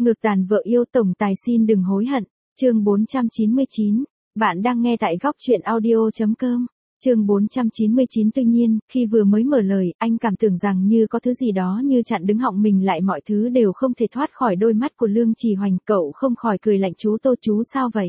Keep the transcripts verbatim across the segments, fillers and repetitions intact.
Ngược tàn vợ yêu tổng tài xin đừng hối hận. Chương bốn trăm chín mươi chín. Bạn đang nghe tại góc truyện audio.com. Chương bốn trăm chín mươi chín. Tuy nhiên, khi vừa mới mở lời, anh cảm tưởng rằng như có thứ gì đó như chặn đứng họng mình lại, mọi thứ đều không thể thoát khỏi đôi mắt của Lương Trì Hoành. Cậu không khỏi cười lạnh. Chú Tô, chú sao vậy?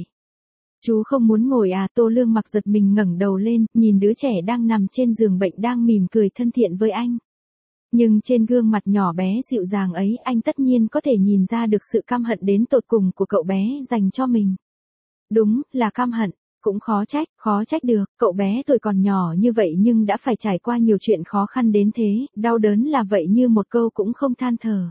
Chú không muốn ngồi à? Tô Lương Mặc giật mình ngẩng đầu lên, nhìn đứa trẻ đang nằm trên giường bệnh đang mỉm cười thân thiện với anh. Nhưng trên gương mặt nhỏ bé dịu dàng ấy, anh tất nhiên có thể nhìn ra được sự căm hận đến tột cùng của cậu bé dành cho mình. Đúng, là căm hận, cũng khó trách, khó trách được, cậu bé tuổi còn nhỏ như vậy nhưng đã phải trải qua nhiều chuyện khó khăn đến thế, đau đớn là vậy như một câu cũng không than thở.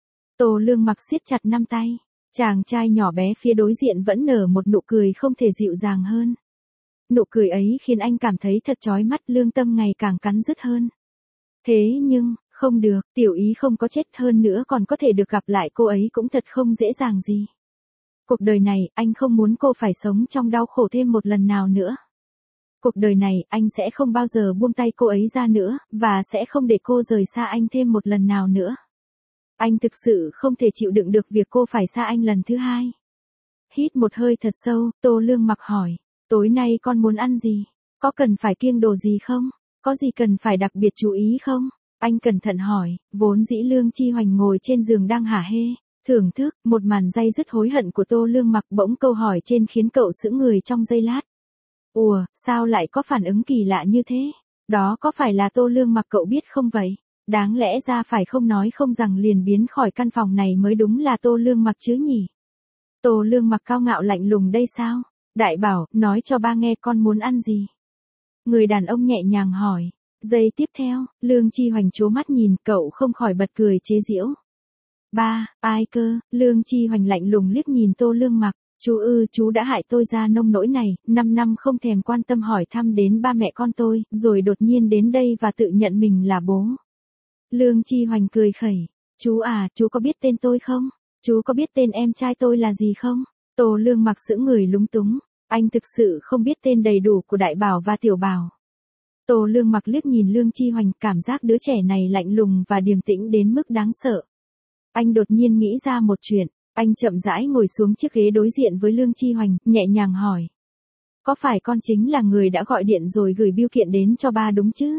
Tô Lương Mặc siết chặt nắm tay, chàng trai nhỏ bé phía đối diện vẫn nở một nụ cười không thể dịu dàng hơn. Nụ cười ấy khiến anh cảm thấy thật chói mắt, lương tâm ngày càng cắn rứt hơn. Thế nhưng, không được, Tiểu Ý không có chết, hơn nữa còn có thể được gặp lại cô ấy cũng thật không dễ dàng gì. Cuộc đời này, anh không muốn cô phải sống trong đau khổ thêm một lần nào nữa. Cuộc đời này, anh sẽ không bao giờ buông tay cô ấy ra nữa, và sẽ không để cô rời xa anh thêm một lần nào nữa. Anh thực sự không thể chịu đựng được việc cô phải xa anh lần thứ hai. Hít một hơi thật sâu, Tô Lương Mặc hỏi, tối nay con muốn ăn gì? Có cần phải kiêng đồ gì không? Có gì cần phải đặc biệt chú ý không? Anh cẩn thận hỏi. Vốn dĩ Lương Chi Hoành ngồi trên giường đang hả hê thưởng thức một màn day dứt hối hận của Tô Lương Mặc, bỗng câu hỏi trên khiến cậu sững người trong giây lát. Ủa, sao lại có phản ứng kỳ lạ như thế? Đó có phải là Tô Lương Mặc cậu biết không vậy? Đáng lẽ ra phải không nói không rằng liền biến khỏi căn phòng này mới đúng là Tô Lương Mặc chứ nhỉ? Tô Lương Mặc cao ngạo lạnh lùng đây sao? Đại bảo, nói cho ba nghe con muốn ăn gì? Người đàn ông nhẹ nhàng hỏi. Giây tiếp theo, Lương Chi Hoành trố mắt nhìn, cậu không khỏi bật cười chế giễu. Ba, ai cơ? Lương Chi Hoành lạnh lùng liếc nhìn Tô Lương Mặc. Chú ư, chú đã hại tôi ra nông nỗi này, năm năm không thèm quan tâm hỏi thăm đến ba mẹ con tôi, rồi đột nhiên đến đây và tự nhận mình là bố. Lương Chi Hoành cười khẩy. Chú à, chú có biết tên tôi không? Chú có biết tên em trai tôi là gì không? Tô Lương Mặc sững người lúng túng. Anh thực sự không biết tên đầy đủ của Đại Bảo và Tiểu Bảo. Tô Lương Mặc liếc nhìn Lương Chi Hoành, cảm giác đứa trẻ này lạnh lùng và điềm tĩnh đến mức đáng sợ. Anh đột nhiên nghĩ ra một chuyện, anh chậm rãi ngồi xuống chiếc ghế đối diện với Lương Chi Hoành, nhẹ nhàng hỏi. Có phải con chính là người đã gọi điện rồi gửi bưu kiện đến cho ba đúng chứ?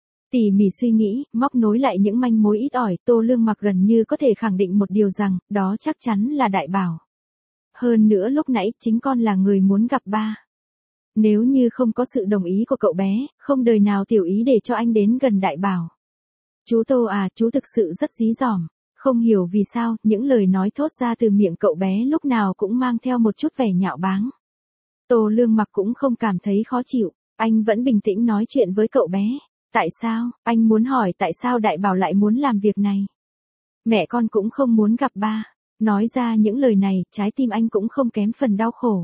Tỉ mỉ suy nghĩ, móc nối lại những manh mối ít ỏi, Tô Lương Mặc gần như có thể khẳng định một điều rằng, đó chắc chắn là Đại Bảo. Hơn nữa lúc nãy, chính con là người muốn gặp ba. Nếu như không có sự đồng ý của cậu bé, không đời nào Tiểu Ý để cho anh đến gần Đại Bảo. Chú Tô à, chú thực sự rất dí dỏm. Không hiểu vì sao, những lời nói thốt ra từ miệng cậu bé lúc nào cũng mang theo một chút vẻ nhạo báng. Tô Lương Mặc cũng không cảm thấy khó chịu, anh vẫn bình tĩnh nói chuyện với cậu bé. Tại sao? Anh muốn hỏi tại sao Đại Bảo lại muốn làm việc này? Mẹ con cũng không muốn gặp ba. Nói ra những lời này, trái tim anh cũng không kém phần đau khổ.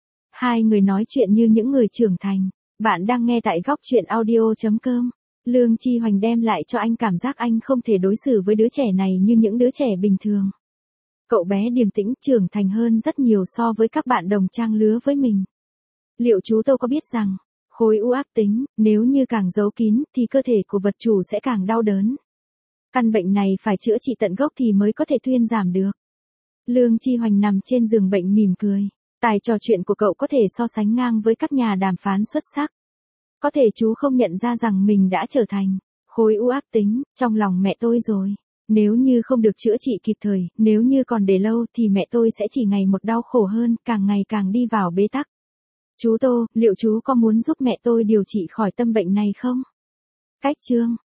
Hai người nói chuyện như những người trưởng thành. Bạn đang nghe tại góc truyện audio.com. Lương Chi Hoành đem lại cho anh cảm giác anh không thể đối xử với đứa trẻ này như những đứa trẻ bình thường. Cậu bé điềm tĩnh, trưởng thành hơn rất nhiều so với các bạn đồng trang lứa với mình. Liệu chú Tô có biết rằng, khối u ác tính, nếu như càng giấu kín thì cơ thể của vật chủ sẽ càng đau đớn. Căn bệnh này phải chữa trị tận gốc thì mới có thể thuyên giảm được. Lương Chi Hoành nằm trên giường bệnh mỉm cười. Tài trò chuyện của cậu có thể so sánh ngang với các nhà đàm phán xuất sắc. Có thể chú không nhận ra rằng mình đã trở thành khối u ác tính trong lòng mẹ tôi rồi. Nếu như không được chữa trị kịp thời, nếu như còn để lâu thì mẹ tôi sẽ chỉ ngày một đau khổ hơn, càng ngày càng đi vào bế tắc. Chú Tô, liệu chú có muốn giúp mẹ tôi điều trị khỏi tâm bệnh này không? Cách chương